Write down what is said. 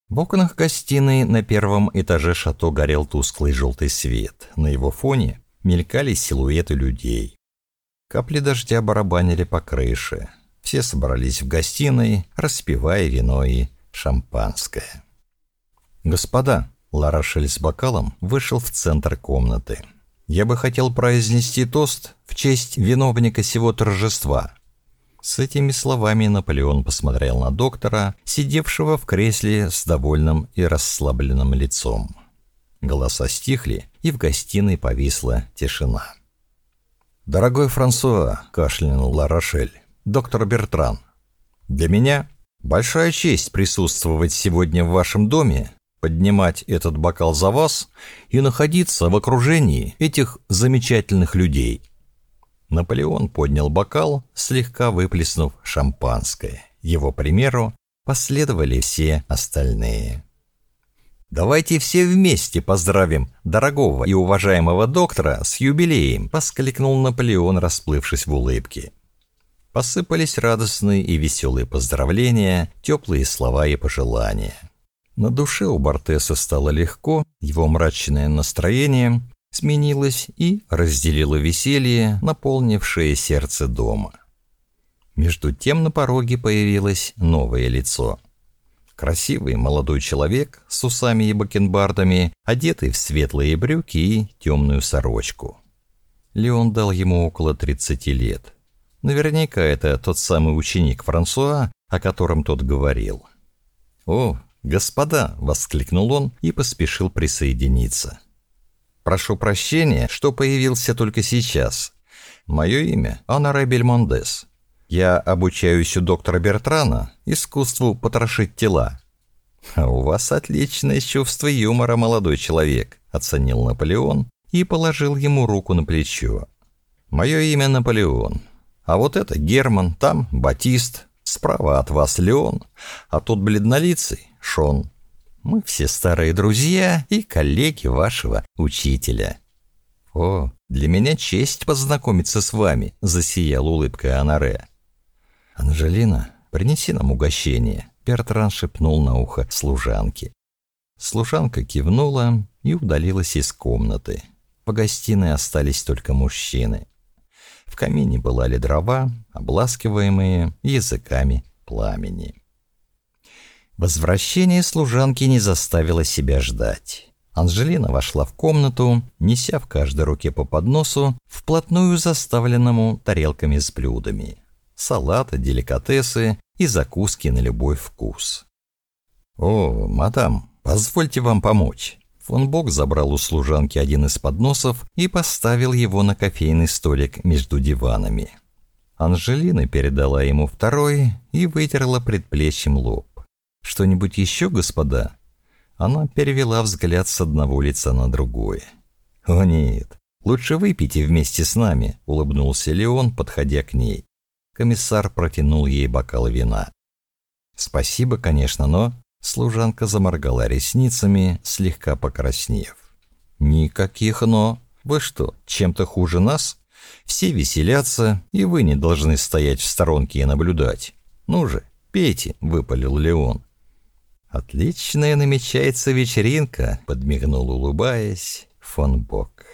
В окнах гостиной на первом этаже шато горел тусклый желтый свет. На его фоне мелькали силуэты людей. Капли дождя барабанили по крыше. Все собрались в гостиной, распивая вино и шампанское. «Господа», — Ларошель с бокалом вышел в центр комнаты. «Я бы хотел произнести тост в честь виновника сего торжества». С этими словами Наполеон посмотрел на доктора, сидевшего в кресле с довольным и расслабленным лицом. Голоса стихли, и в гостиной повисла тишина. «Дорогой Франсуа», — кашлянул Ларошель, — «доктор Бертран, для меня большая честь присутствовать сегодня в вашем доме, поднимать этот бокал за вас и находиться в окружении этих замечательных людей». Наполеон поднял бокал, слегка выплеснув шампанское. Его примеру последовали все остальные. «Давайте все вместе поздравим дорогого и уважаемого доктора с юбилеем!» — воскликнул Наполеон, расплывшись в улыбке. Посыпались радостные и веселые поздравления, теплые слова и пожелания. На душе у Бартеса стало легко, его мрачное настроение сменилось и разделило веселье, наполнившее сердце дома. Между тем на пороге появилось новое лицо. Красивый молодой человек с усами и бакенбардами, одетый в светлые брюки и темную сорочку. Леон дал ему около 30 лет. Наверняка это тот самый ученик Франсуа, о котором тот говорил. «О, господа!» — воскликнул он и поспешил присоединиться. «Прошу прощения, что появился только сейчас. Мое имя Оноре Бельмондес. Я обучаюсь у доктора Бертрана искусству потрошить тела». «У вас отличное чувство юмора, молодой человек», — оценил Наполеон и положил ему руку на плечо. «Мое имя Наполеон. А вот это Герман, там Батист, справа от вас Леон, а тут бледнолицый Шон. Мы все старые друзья и коллеги вашего учителя». «О, для меня честь познакомиться с вами», — засиял улыбкой Оноре. «Анжелина, принеси нам угощение», — Бертран шепнул на ухо служанке. Служанка кивнула и удалилась из комнаты. В гостиной остались только мужчины. В камине пылали дрова, обласкиваемые языками пламени. Возвращение служанки не заставило себя ждать. Анжелина вошла в комнату, неся в каждой руке по подносу, вплотную заставленному тарелками с блюдами. Салаты, деликатесы и закуски на любой вкус. «О, мадам, позвольте вам помочь». Фон Бок забрал у служанки один из подносов и поставил его на кофейный столик между диванами. Анжелина передала ему второй и вытерла предплечьем лоб. «Что-нибудь еще, господа?» Она перевела взгляд с одного лица на другое. «О нет, лучше выпейте вместе с нами», — улыбнулся Леон, подходя к ней. Комиссар протянул ей бокал вина. «Спасибо, конечно, но...» Служанка заморгала ресницами, слегка покраснев. «Никаких «но». Вы что, чем-то хуже нас? Все веселятся, и вы не должны стоять в сторонке и наблюдать. Ну же, пейте», — выпалил Леон. «Отличная намечается вечеринка», — подмигнул, улыбаясь, фон Бок.